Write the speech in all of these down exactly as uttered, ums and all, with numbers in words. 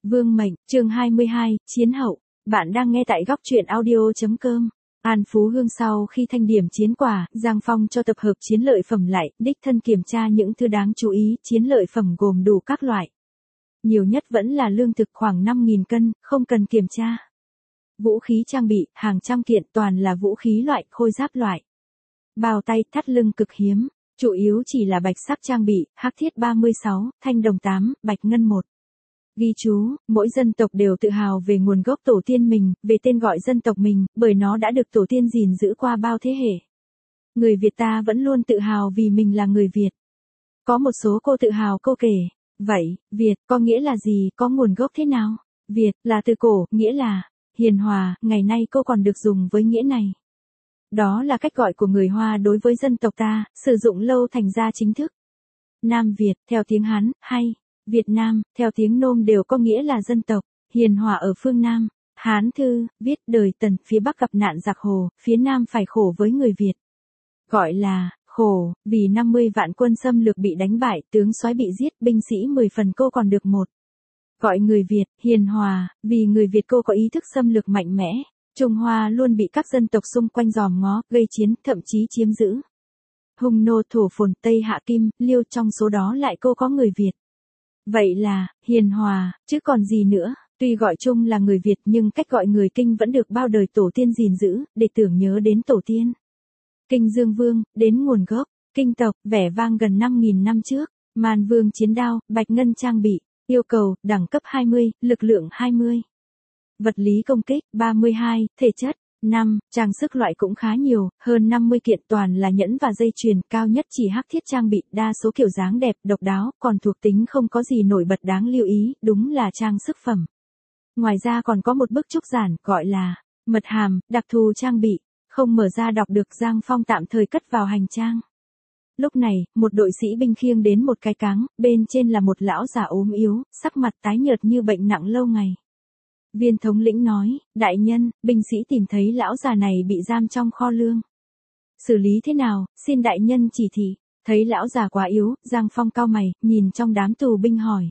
Vương mệnh, chương hai mươi hai, Chiến hậu. Bạn đang nghe tại góc truyện audio chấm com. An Phú Hương sau khi thanh điểm chiến quả, Giang Phong cho tập hợp chiến lợi phẩm lại, đích thân kiểm tra những thứ đáng chú ý, chiến lợi phẩm gồm đủ các loại. Nhiều nhất vẫn là lương thực khoảng năm nghìn cân, không cần kiểm tra. Vũ khí trang bị, hàng trăm kiện toàn là vũ khí loại, khôi giáp loại. Bao tay, thắt lưng cực hiếm, chủ yếu chỉ là bạch sắc trang bị, hắc thiết ba mươi sáu, thanh đồng tám, bạch ngân một. Ghi chú, mỗi dân tộc đều tự hào về nguồn gốc tổ tiên mình, về tên gọi dân tộc mình, bởi nó đã được tổ tiên gìn giữ qua bao thế hệ. Người Việt ta vẫn luôn tự hào vì mình là người Việt. Có một số cô tự hào cô kể, vậy, Việt có nghĩa là gì, có nguồn gốc thế nào? Việt là từ cổ, nghĩa là hiền hòa, ngày nay cô còn được dùng với nghĩa này. Đó là cách gọi của người Hoa đối với dân tộc ta, sử dụng lâu thành ra chính thức. Nam Việt, theo tiếng Hán, hay Việt Nam, theo tiếng Nôm đều có nghĩa là dân tộc, hiền hòa ở phương Nam. Hán thư, viết đời Tần, phía Bắc gặp nạn giặc Hồ, phía Nam phải khổ với người Việt. Gọi là, khổ, vì năm mươi vạn quân xâm lược bị đánh bại, tướng soái bị giết, binh sĩ mười phần cô còn được một. Gọi người Việt, hiền hòa, vì người Việt cô có ý thức xâm lược mạnh mẽ. Trung Hoa luôn bị các dân tộc xung quanh giòm ngó, gây chiến, thậm chí chiếm giữ. Hung nô thổ phồn, Tây Hạ Kim, Liêu, trong số đó lại cô có người Việt. Vậy là, hiền hòa, chứ còn gì nữa, tuy gọi chung là người Việt nhưng cách gọi người Kinh vẫn được bao đời tổ tiên gìn giữ, để tưởng nhớ đến tổ tiên. Kinh Dương Vương, đến nguồn gốc, Kinh tộc, vẻ vang gần năm nghìn năm trước, Man Vương chiến đao, bạch ngân trang bị, yêu cầu, đẳng cấp hai mươi, lực lượng hai mươi. Vật lý công kích, ba mươi hai, thể chất, năm, trang sức loại cũng khá nhiều, hơn năm mươi kiện toàn là nhẫn và dây chuyền, cao nhất chỉ hắc thiết trang bị, đa số kiểu dáng đẹp, độc đáo, còn thuộc tính không có gì nổi bật đáng lưu ý, đúng là trang sức phẩm. Ngoài ra còn có một bức trúc giản, gọi là mật hàm, đặc thù trang bị, không mở ra đọc được, Giang Phong tạm thời cất vào hành trang. Lúc này, một đội sĩ binh khiêng đến một cái cáng, bên trên là một lão già ốm yếu, sắc mặt tái nhợt như bệnh nặng lâu ngày. Viên thống lĩnh nói, đại nhân, binh sĩ tìm thấy lão già này bị giam trong kho lương. Xử lý thế nào, xin đại nhân chỉ thị. Thấy lão già quá yếu, Giang Phong cau mày, nhìn trong đám tù binh hỏi.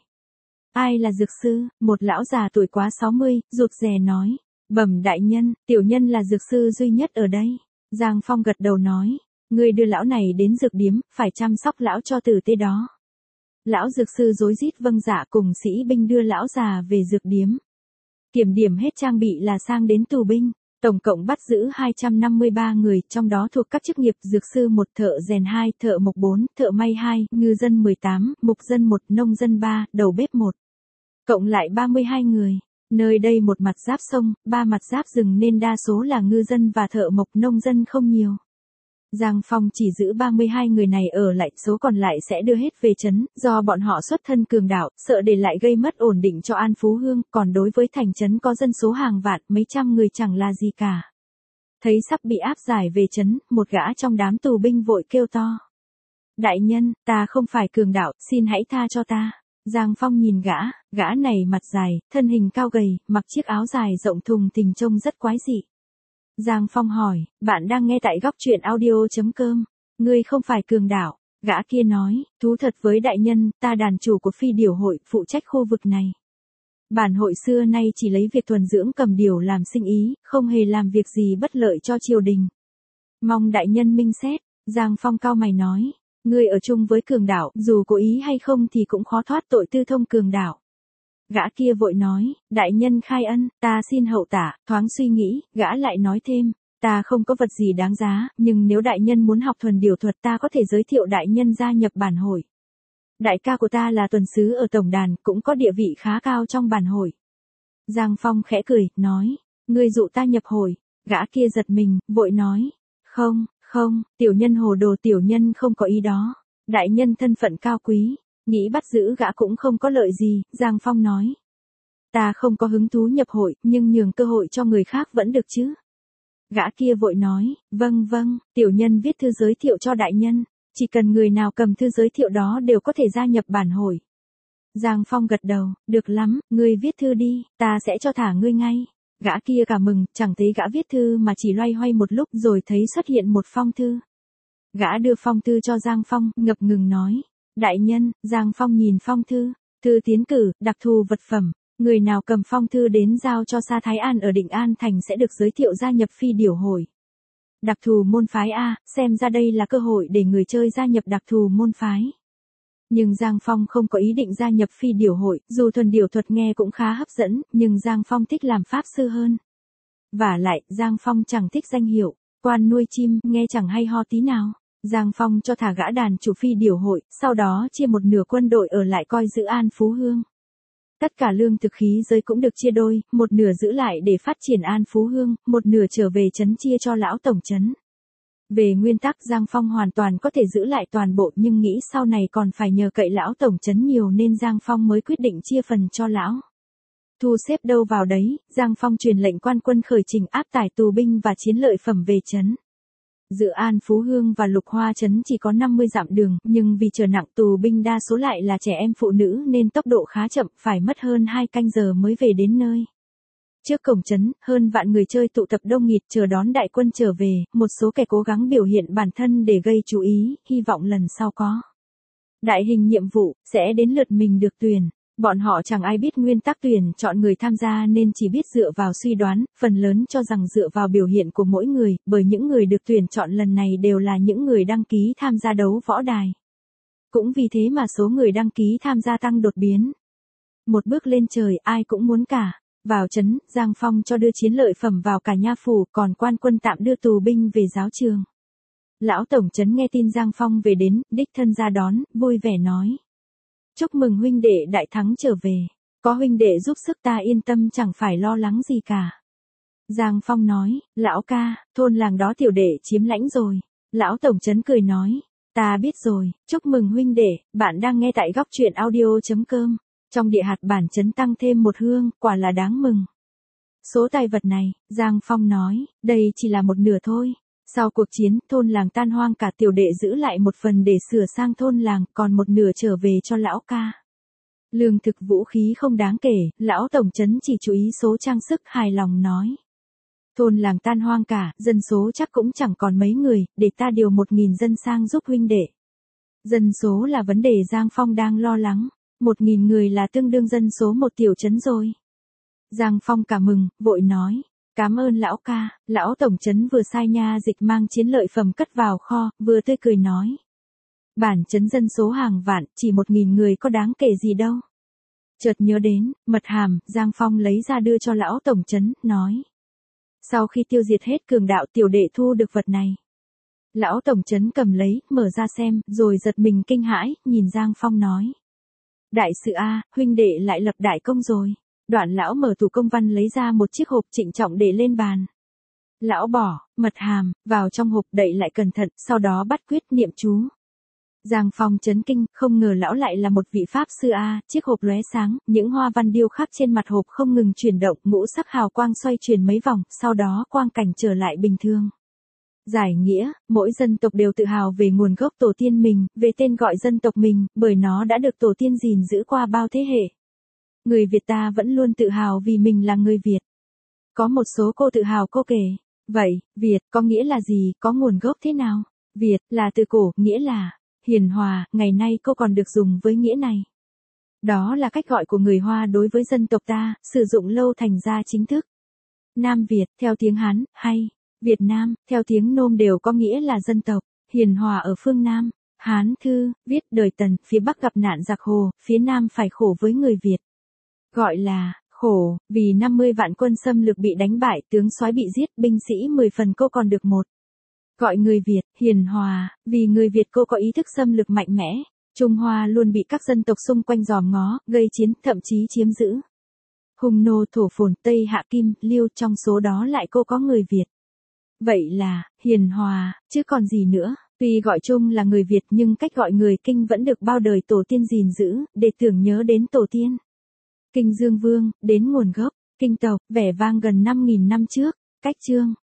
Ai là dược sư? Một lão già tuổi quá sáu mươi, rụt rè nói. Bẩm đại nhân, tiểu nhân là dược sư duy nhất ở đây. Giang Phong gật đầu nói, ngươi đưa lão này đến dược điếm, phải chăm sóc lão cho tử tế đó. Lão dược sư rối rít vâng dạ, cùng sĩ binh đưa lão già về dược điếm. Kiểm điểm hết trang bị là sang đến tù binh, tổng cộng bắt giữ hai trăm năm mươi ba người, trong đó thuộc các chức nghiệp dược sư một, thợ rèn hai, thợ mộc bốn, thợ may hai, ngư dân mười tám, mục dân một, nông dân ba, đầu bếp một. Cộng lại ba mươi hai người. Nơi đây một mặt giáp sông, ba mặt giáp rừng nên đa số là ngư dân và thợ mộc, nông dân không nhiều. Giang Phong chỉ giữ ba mươi hai người này ở lại, số còn lại sẽ đưa hết về trấn, do bọn họ xuất thân cường đạo, sợ để lại gây mất ổn định cho An Phú Hương, còn đối với thành trấn có dân số hàng vạn, mấy trăm người chẳng là gì cả. Thấy sắp bị áp giải về trấn, một gã trong đám tù binh vội kêu to. Đại nhân, ta không phải cường đạo, xin hãy tha cho ta. Giang Phong nhìn gã, gã này mặt dài, thân hình cao gầy, mặc chiếc áo dài rộng thùng thình trông rất quái dị. Giang Phong hỏi, bạn đang nghe tại góc truyện audio chấm com, ngươi không phải cường đạo, gã kia nói, thú thật với đại nhân, ta đàn chủ của phi điểu hội, phụ trách khu vực này. Bản hội xưa nay chỉ lấy việc thuần dưỡng cầm điểu làm sinh ý, không hề làm việc gì bất lợi cho triều đình. Mong đại nhân minh xét, Giang Phong cau mày nói, ngươi ở chung với cường đạo, dù cố ý hay không thì cũng khó thoát tội tư thông cường đạo. Gã kia vội nói, đại nhân khai ân, ta xin hậu tả, thoáng suy nghĩ, gã lại nói thêm, ta không có vật gì đáng giá, nhưng nếu đại nhân muốn học thuần điểu thuật ta có thể giới thiệu đại nhân gia nhập bản hội. Đại ca của ta là tuần sứ ở tổng đàn, cũng có địa vị khá cao trong bản hội. Giang Phong khẽ cười, nói, ngươi dụ ta nhập hội, gã kia giật mình, vội nói, không, không, tiểu nhân hồ đồ, tiểu nhân không có ý đó, đại nhân thân phận cao quý. Nghĩ bắt giữ gã cũng không có lợi gì, Giang Phong nói. Ta không có hứng thú nhập hội, nhưng nhường cơ hội cho người khác vẫn được chứ. Gã kia vội nói, vâng vâng, tiểu nhân viết thư giới thiệu cho đại nhân, chỉ cần người nào cầm thư giới thiệu đó đều có thể gia nhập bản hội. Giang Phong gật đầu, được lắm, ngươi viết thư đi, ta sẽ cho thả ngươi ngay. Gã kia cả mừng, chẳng thấy gã viết thư mà chỉ loay hoay một lúc rồi thấy xuất hiện một phong thư. Gã đưa phong thư cho Giang Phong, ngập ngừng nói. Đại nhân, Giang Phong nhìn phong thư, thư tiến cử, đặc thù vật phẩm, Người nào cầm phong thư đến giao cho Sa Thái An ở Định An Thành sẽ được giới thiệu gia nhập phi điểu hội. Đặc thù môn phái A, xem ra đây là cơ hội để người chơi gia nhập đặc thù môn phái. Nhưng Giang Phong không có ý định gia nhập phi điểu hội, dù thuần điểu thuật nghe cũng khá hấp dẫn, nhưng Giang Phong thích làm pháp sư hơn. Vả lại, Giang Phong chẳng thích danh hiệu, quan nuôi chim, nghe chẳng hay ho tí nào. Giang Phong cho thả gã đàn chủ phi điểu hội, sau đó chia một nửa quân đội ở lại coi giữ An Phú Hương. Tất cả lương thực khí giới cũng được chia đôi, một nửa giữ lại để phát triển An Phú Hương, một nửa trở về trấn chia cho lão tổng trấn. Về nguyên tắc Giang Phong hoàn toàn có thể giữ lại toàn bộ nhưng nghĩ sau này còn phải nhờ cậy lão tổng trấn nhiều nên Giang Phong mới quyết định chia phần cho lão. Thu xếp đâu vào đấy, Giang Phong truyền lệnh quan quân khởi trình áp tải tù binh và chiến lợi phẩm về trấn. Giữa An Phú Hương và Lục Hoa trấn chỉ có năm mươi dặm đường, nhưng vì chở nặng tù binh đa số lại là trẻ em phụ nữ nên tốc độ khá chậm, phải mất hơn hai canh giờ mới về đến nơi. Trước cổng trấn, hơn vạn người chơi tụ tập đông nghịt chờ đón đại quân trở về, một số kẻ cố gắng biểu hiện bản thân để gây chú ý, hy vọng lần sau có đại hình nhiệm vụ, sẽ đến lượt mình được tuyển. Bọn họ chẳng ai biết nguyên tắc tuyển chọn người tham gia nên chỉ biết dựa vào suy đoán, phần lớn cho rằng dựa vào biểu hiện của mỗi người, bởi những người được tuyển chọn lần này đều là những người đăng ký tham gia đấu võ đài. Cũng vì thế mà số người đăng ký tham gia tăng đột biến. Một bước lên trời ai cũng muốn cả. Vào trấn, Giang Phong cho đưa chiến lợi phẩm vào cả nha phủ, còn quan quân tạm đưa tù binh về giáo trường. Lão tổng trấn nghe tin Giang Phong về đến, đích thân ra đón, vui vẻ nói. Chúc mừng huynh đệ đại thắng trở về. Có huynh đệ giúp sức ta yên tâm chẳng phải lo lắng gì cả. Giang Phong nói, lão ca, thôn làng đó tiểu đệ chiếm lãnh rồi. Lão tổng trấn cười nói, ta biết rồi, chúc mừng huynh đệ, bạn đang nghe tại góc truyện audio chấm com. Trong địa hạt bản trấn tăng thêm một hương, quả là đáng mừng. Số tài vật này, Giang Phong nói, đây chỉ là một nửa thôi. Sau cuộc chiến, thôn làng tan hoang cả tiểu đệ giữ lại một phần để sửa sang thôn làng, còn một nửa trở về cho lão ca. Lương thực vũ khí không đáng kể, lão tổng trấn chỉ chú ý số trang sức hài lòng nói. Thôn làng tan hoang cả, dân số chắc cũng chẳng còn mấy người, để ta điều một nghìn dân sang giúp huynh đệ. Dân số là vấn đề Giang Phong đang lo lắng. Một nghìn người là tương đương dân số một tiểu trấn rồi. Giang Phong cả mừng, vội nói. Cảm ơn lão ca, lão tổng trấn vừa sai nha dịch mang chiến lợi phẩm cất vào kho, vừa tươi cười nói. Bản trấn dân số hàng vạn, chỉ một nghìn người có đáng kể gì đâu. Chợt nhớ đến, mật hàm, Giang Phong lấy ra đưa cho lão tổng trấn, nói. Sau khi tiêu diệt hết cường đạo tiểu đệ thu được vật này. Lão tổng trấn cầm lấy, mở ra xem, rồi giật mình kinh hãi, nhìn Giang Phong nói. Đại sự A, huynh đệ lại lập đại công rồi. Đoạn lão mở tủ công văn lấy ra một chiếc hộp trịnh trọng để lên bàn. Lão bỏ, mật hàm, vào trong hộp đậy lại cẩn thận, sau đó bắt quyết niệm chú. Giang Phong chấn kinh, không ngờ lão lại là một vị pháp sư A, chiếc hộp lóe sáng, những hoa văn điêu khắc trên mặt hộp không ngừng chuyển động, ngũ sắc hào quang xoay chuyển mấy vòng, sau đó quang cảnh trở lại bình thường. Giải nghĩa, mỗi dân tộc đều tự hào về nguồn gốc tổ tiên mình, về tên gọi dân tộc mình, bởi nó đã được tổ tiên gìn giữ qua bao thế hệ. Người Việt ta vẫn luôn tự hào vì mình là người Việt. Có một số cô tự hào cô kể. Vậy, Việt có nghĩa là gì, có nguồn gốc thế nào? Việt là từ cổ, nghĩa là hiền hòa, ngày nay cô còn được dùng với nghĩa này. Đó là cách gọi của người Hoa đối với dân tộc ta, sử dụng lâu thành ra chính thức. Nam Việt, theo tiếng Hán, hay Việt Nam, theo tiếng Nôm đều có nghĩa là dân tộc, hiền hòa ở phương Nam. Hán Thư, viết đời Tần, phía Bắc gặp nạn giặc Hồ, phía Nam phải khổ với người Việt. Gọi là khổ, vì năm mươi vạn quân xâm lược bị đánh bại, tướng soái bị giết, binh sĩ mười phần cô còn được một. Gọi người Việt, hiền hòa, vì người Việt cô có ý thức xâm lược mạnh mẽ. Trung Hoa luôn bị các dân tộc xung quanh giòm ngó, gây chiến, thậm chí chiếm giữ. Hung nô thổ phồn, Tây Hạ Kim, Liêu, trong số đó lại cô có người Việt. Vậy là, hiền hòa, chứ còn gì nữa. Tuy gọi chung là người Việt nhưng cách gọi người Kinh vẫn được bao đời tổ tiên gìn giữ, để tưởng nhớ đến tổ tiên. Kinh Dương Vương, đến nguồn gốc, Kinh tộc, vẻ vang gần năm nghìn năm trước, cách chương.